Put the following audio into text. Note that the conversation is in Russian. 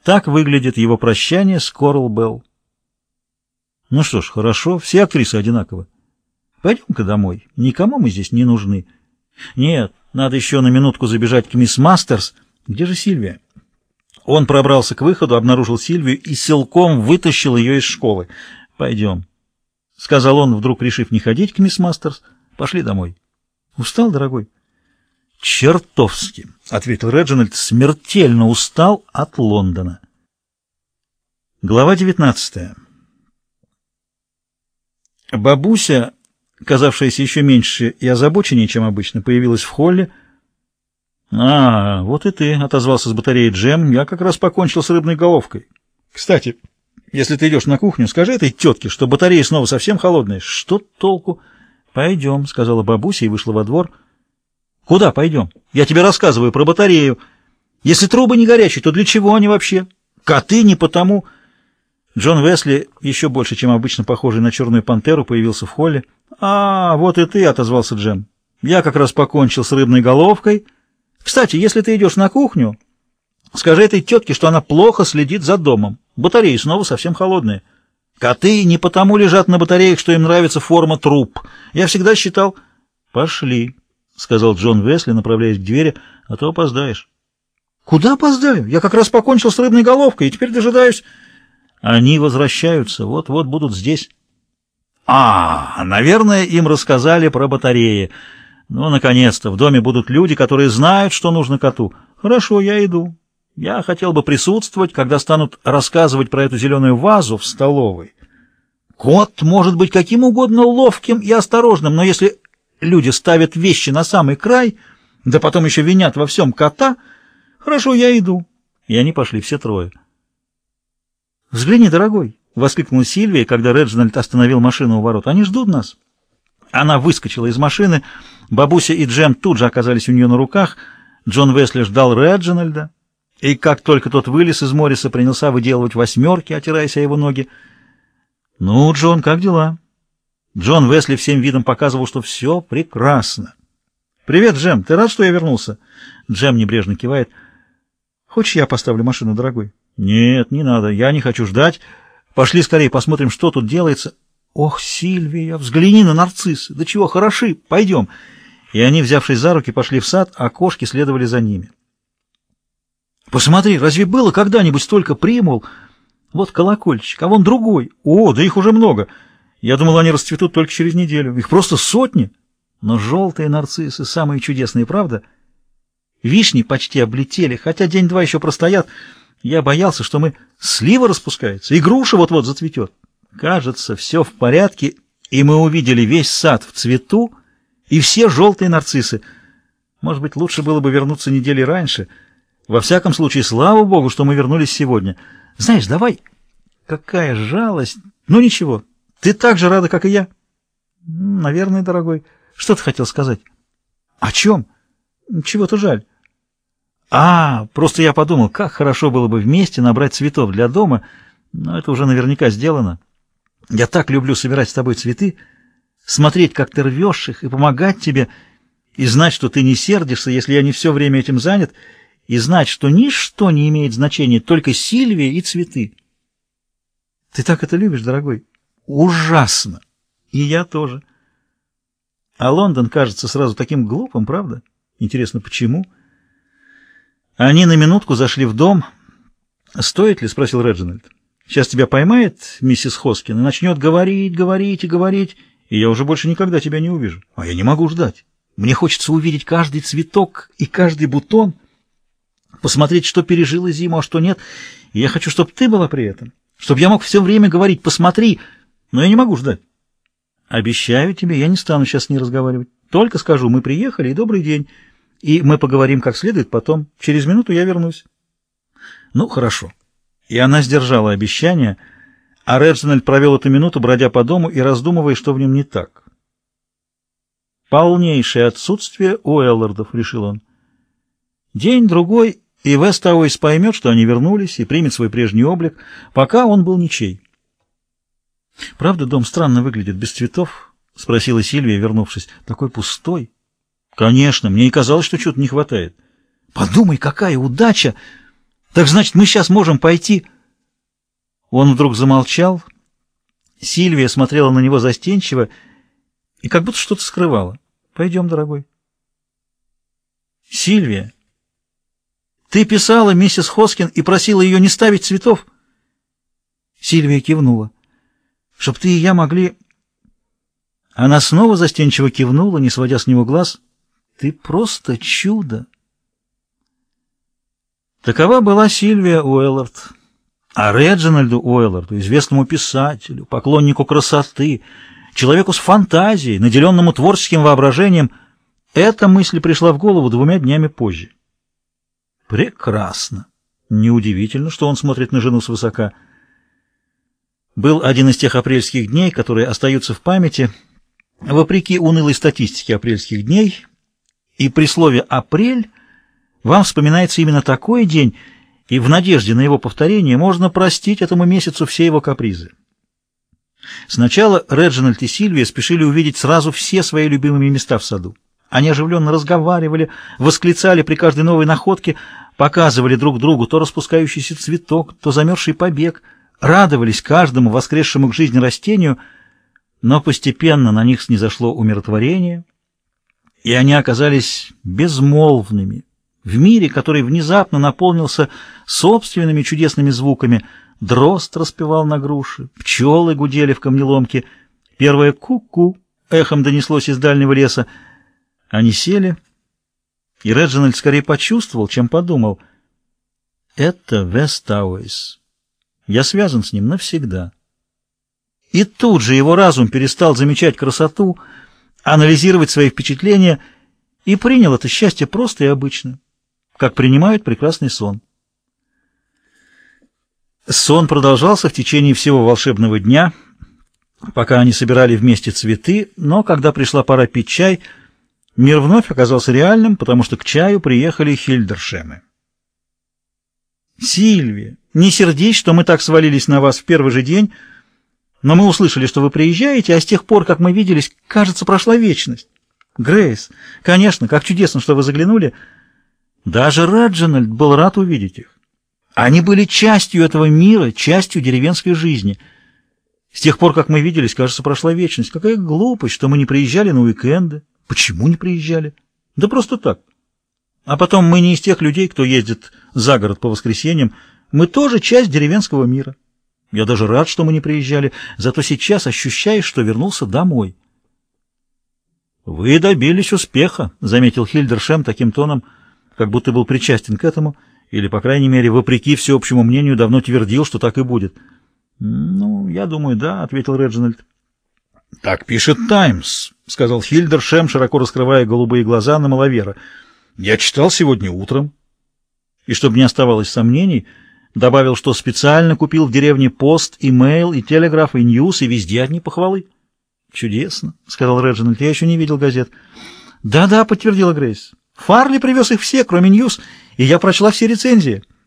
Так выглядит его прощание с Корал Белл. Ну что ж, хорошо, все актрисы одинаковы. Пойдем-ка домой, никому мы здесь не нужны. Нет, надо еще на минутку забежать к мисс Мастерс. Где же Сильвия? Он пробрался к выходу, обнаружил Сильвию и силком вытащил ее из школы. «Пойдем», — сказал он, вдруг решив не ходить к мисс Мастерс. «Пошли домой». «Устал, дорогой?» «Чертовски», — ответил Реджинальд, — «смертельно устал от Лондона». Глава 19. Бабуся, казавшаяся еще меньше и озабоченнее, чем обычно, появилась в холле. «А, вот и ты», — отозвался с батареи Джем, — «я как раз покончил с рыбной головкой. Кстати, если ты идешь на кухню, скажи этой тетке, что батарея снова совсем холодная». «Что толку?» «Пойдем», — сказала бабуся и вышла во двор. «Куда пойдем? Я тебе рассказываю про батарею. Если трубы не горячие, то для чего они вообще? Коты не потому». Джон Уэсли, еще больше, чем обычно похожий на черную пантеру, появился в холле. «А, вот и ты», — отозвался Джем. «Я как раз покончил с рыбной головкой. Кстати, если ты идешь на кухню, скажи этой тетке, что она плохо следит за домом. Батареи снова совсем холодные. Коты не потому лежат на батареях, что им нравится форма труб. Я всегда считал...» «Пошли», — сказал Джон Уэсли, направляясь к двери, — «а то опоздаешь». «Куда опоздаю? Я как раз покончил с рыбной головкой и теперь дожидаюсь...» «Они возвращаются, вот-вот будут здесь». Наверное, им рассказали про батареи. Ну, наконец-то, в доме будут люди, которые знают, что нужно коту. Хорошо, я иду. Я хотел бы присутствовать, когда станут рассказывать про эту зеленую вазу в столовой. Кот может быть каким угодно ловким и осторожным, но если люди ставят вещи на самый край, да потом еще винят во всем кота, хорошо, я иду. И они пошли все трое. «Взгляни, дорогой!» — воскликнула Сильвия, когда Реджинальд остановил машину у ворот. «Они ждут нас!» Она выскочила из машины. Бабуся и Джем тут же оказались у нее на руках. Джон Уэсли ждал Реджинальда, и как только тот вылез из Морриса, принялся выделывать восьмерки, отираясь о его ноги. «Ну, Джон, как дела?» Джон Уэсли всем видом показывал, что все прекрасно. «Привет, Джем, ты рад, что я вернулся?» Джем небрежно кивает. «Хочешь, я поставлю машину, дорогой?» «Нет, не надо, я не хочу ждать. Пошли скорее посмотрим, что тут делается». «Ох, Сильвия, взгляни на нарциссы! Да чего хороши! Пойдем!» И они, взявшись за руки, пошли в сад, а кошки следовали за ними. «Посмотри, разве было когда-нибудь столько примул? Вот колокольчик, а вон другой. О, да их уже много. Я думал, они расцветут только через неделю. Их просто сотни. Но желтые нарциссы самые чудесные, правда? Вишни почти облетели, хотя день-два еще простоят. Я боялся, что слива распускается, и груша вот-вот зацветет. Кажется, все в порядке, и мы увидели весь сад в цвету и все желтые нарциссы. Может быть, лучше было бы вернуться недели раньше. Во всяком случае, слава Богу, что мы вернулись сегодня. Знаешь, давай... Какая жалость! Ну ничего, ты так же рада, как и я. Наверное, дорогой. Что ты хотел сказать? О чем? Чего-то жаль. Просто я подумал, как хорошо было бы вместе набрать цветов для дома, но это уже наверняка сделано. Я так люблю собирать с тобой цветы, смотреть, как ты рвешь их, и помогать тебе, и знать, что ты не сердишься, если я не все время этим занят, и знать, что ничто не имеет значения, только Сильвия и цветы. Ты так это любишь, дорогой? Ужасно! И я тоже. А Лондон кажется сразу таким глупым, правда? Интересно, почему? Они на минутку зашли в дом. «Стоит ли?» — спросил Реджинальд. «Сейчас тебя поймает миссис Хоскин и начнет говорить, говорить и говорить, и я уже больше никогда тебя не увижу. А я не могу ждать. Мне хочется увидеть каждый цветок и каждый бутон, посмотреть, что пережило зиму, а что нет. И я хочу, чтобы ты была при этом, чтобы я мог все время говорить «посмотри», но я не могу ждать. Обещаю тебе, я не стану сейчас с ней разговаривать. Только скажу, мы приехали и добрый день, и мы поговорим как следует потом. Через минуту я вернусь». Ну, хорошо. И она сдержала обещание, а Реджинальд провел эту минуту, бродя по дому и раздумывая, что в нем не так. «Полнейшее отсутствие Уэллардов», — решил он. День-другой, и Вестауэйс поймет, что они вернулись, и примет свой прежний облик, пока он был ничей. «Правда, дом странно выглядит, без цветов?» — спросила Сильвия, вернувшись. «Такой пустой». «Конечно, мне и казалось, что чего-то не хватает». «Подумай, какая удача! Так значит, мы сейчас можем пойти...» Он вдруг замолчал. Сильвия смотрела на него застенчиво и как будто что-то скрывала. «Пойдем, дорогой». «Сильвия, ты писала миссис Хоскин и просила ее не ставить цветов?» Сильвия кивнула. «Чтоб ты и я могли...» Она снова застенчиво кивнула, не сводя с него глаз. «Ты просто чудо!» Такова была Сильвия Уэллард. А Реджинальду Уэлларду, известному писателю, поклоннику красоты, человеку с фантазией, наделенному творческим воображением, эта мысль пришла в голову 2 днями позже. Прекрасно. Неудивительно, что он смотрит на жену свысока. Был один из тех апрельских дней, которые остаются в памяти, вопреки унылой статистике апрельских дней, и при слове «апрель» вам вспоминается именно такой день, и в надежде на его повторение можно простить этому месяцу все его капризы. Сначала Реджинальд и Сильвия спешили увидеть сразу все свои любимые места в саду. Они оживленно разговаривали, восклицали при каждой новой находке, показывали друг другу то распускающийся цветок, то замерзший побег, радовались каждому воскресшему к жизни растению, но постепенно на них снизошло умиротворение, и они оказались безмолвными в мире, который внезапно наполнился собственными чудесными звуками. Дрозд распевал на груши, пчелы гудели в камнеломке, первое «ку-ку» эхом донеслось из дальнего леса. Они сели, и Реджинальд скорее почувствовал, чем подумал. Это Вестауэйс. Я связан с ним навсегда. И тут же его разум перестал замечать красоту, анализировать свои впечатления и принял это счастье просто и обычно, как принимают прекрасный сон. Сон продолжался в течение всего волшебного дня, пока они собирали вместе цветы, но когда пришла пора пить чай, мир вновь оказался реальным, потому что к чаю приехали Хильдершемы. «Сильвия, не сердись, что мы так свалились на вас в первый же день, но мы услышали, что вы приезжаете, а с тех пор, как мы виделись, кажется, прошла вечность. Грейс, конечно, как чудесно, что вы заглянули. Даже Реджинальд был рад увидеть их. Они были частью этого мира, частью деревенской жизни. С тех пор, как мы виделись, кажется, прошла вечность. Какая глупость, что мы не приезжали на уикенды. Почему не приезжали? Да просто так. А потом мы не из тех людей, кто ездит за город по воскресеньям. Мы тоже часть деревенского мира. Я даже рад, что мы не приезжали, зато сейчас ощущаешь, что вернулся домой. «Вы добились успеха», — заметил Хильдершем таким тоном, как будто был причастен к этому, или, по крайней мере, вопреки всеобщему мнению, давно твердил, что так и будет. «Ну, я думаю, да», — ответил Реджинальд. «Так пишет «Таймс», — сказал Хильдершем, широко раскрывая голубые глаза на маловера. «Я читал сегодня утром». И чтобы не оставалось сомнений, добавил, что специально купил в деревне «Пост», и «Мейл», и «Телеграф», и «Ньюс», и везде одни похвалы. «Чудесно», — сказал Реджинальд, — «я еще не видел газет». «Да-да», — подтвердила Грейс. «Фарли привез их все, кроме «Ньюс», и я прочла все рецензии».